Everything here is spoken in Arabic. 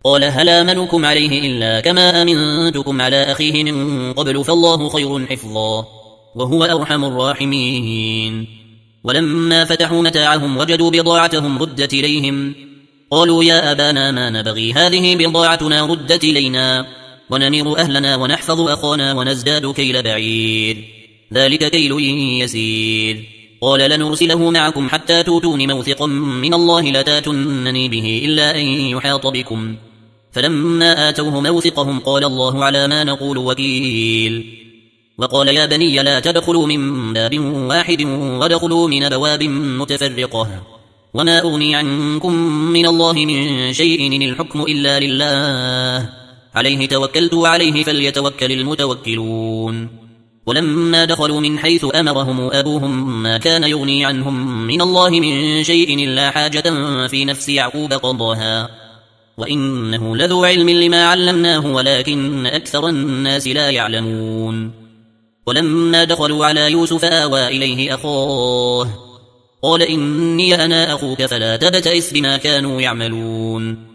قال هل آمنكم عليه إلا كما أمنتكم على أخيه من قبل فالله خير حفظا وهو أرحم الراحمين. ولما فتحوا متاعهم وجدوا بضاعتهم ردت إليهم قالوا يا أبانا ما نبغي هذه بضاعتنا ردت إلينا ونمير أهلنا ونحفظ أخانا ونزداد كيل بعير ذلك كيل يسير. قال لنرسله معكم حتى توتون موثقا من الله لتاتونني به إلا أن يحاط بكم. فلما آتوه موثقهم قال الله على ما نقول وكيل. وقال يا بني لا تدخلوا من باب واحد وادخلوا من أبواب متفرقة وما أغني عنكم من الله من شيء إن الحكم إلا لله عليه توكلت وعليه فليتوكل المتوكلون. ولما دخلوا من حيث أمرهم أبوهم ما كان يغني عنهم من الله من شيء إلا حاجة في نفس يعقوب قضاها وإنه لذو علم لما علمناه ولكن أكثر الناس لا يعلمون. ولما دخلوا على يوسف آوى إليه أخاه قال إني أنا أخوك فلا تبتئس بما كانوا يعملون.